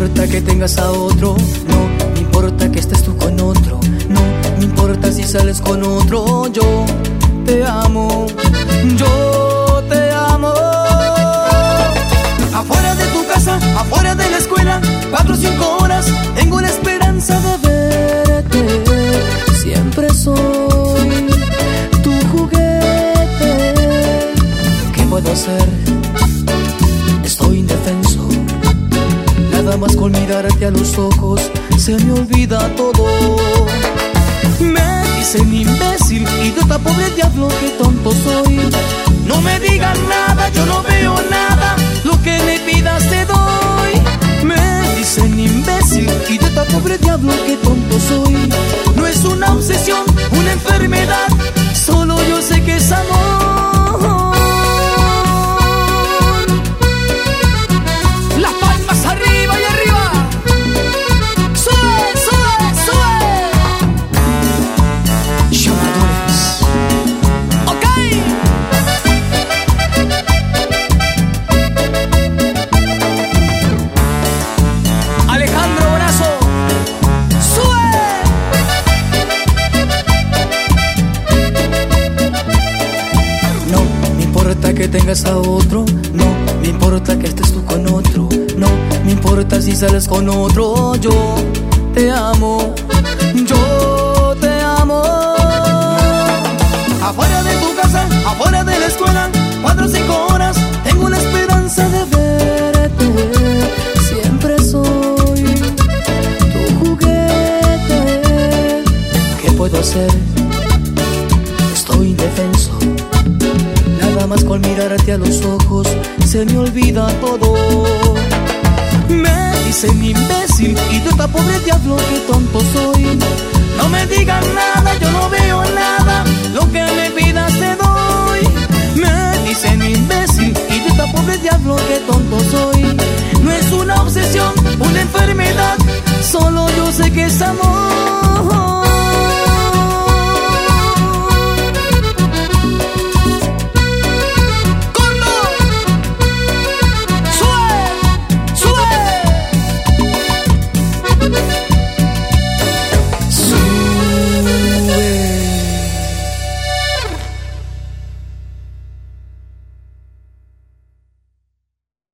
importa que tengas a otro, no me importa que estés tú con otro, no me importa si sales con otro. Yo te amo, yo te amo. Afuera de tu casa, afuera de la escuela, 4 o 5 horas, tengo la esperanza de verte. Siempre soy tu juguete. ¿Qué puedo hacer? Estoy indefenso. Nada más con mirarte a los ojos se me olvida todo. Me dicen imbécil, idiota, pobre diablo, qué tonto soy. No me digan nada, yo no veo nada, lo que me pidas te doy. Me dicen imbécil, idiota, pobre diablo, qué tonto soy. No es una obsesión, una enfermedad, solo yo sé que es amor. Las palmas arriba y arriba. Sube, sube, sube. Llamadores. Ok. Alejandro Brazo. Sube. No me importa que tengas a otro, no me importa que estés tú con otro, no me importa si sales con otro. Yo te amo, yo te amo. Afuera de tu casa, afuera de la escuela, 4 o 5 horas, tengo la esperanza de verte. Siempre soy tu juguete. ¿Qué puedo hacer? Estoy indefenso. Nada más con mirarte a los ojos se me olvida todo. Me dicen imbécil, idiota, pobre diablo, qué tonto soy. No me digan nada, yo no veo nada, lo que me pidas te doy. Me dicen imbécil, idiota, pobre diablo, qué tonto soy. No es una obsesión, una enfermedad, solo yo sé que es amor.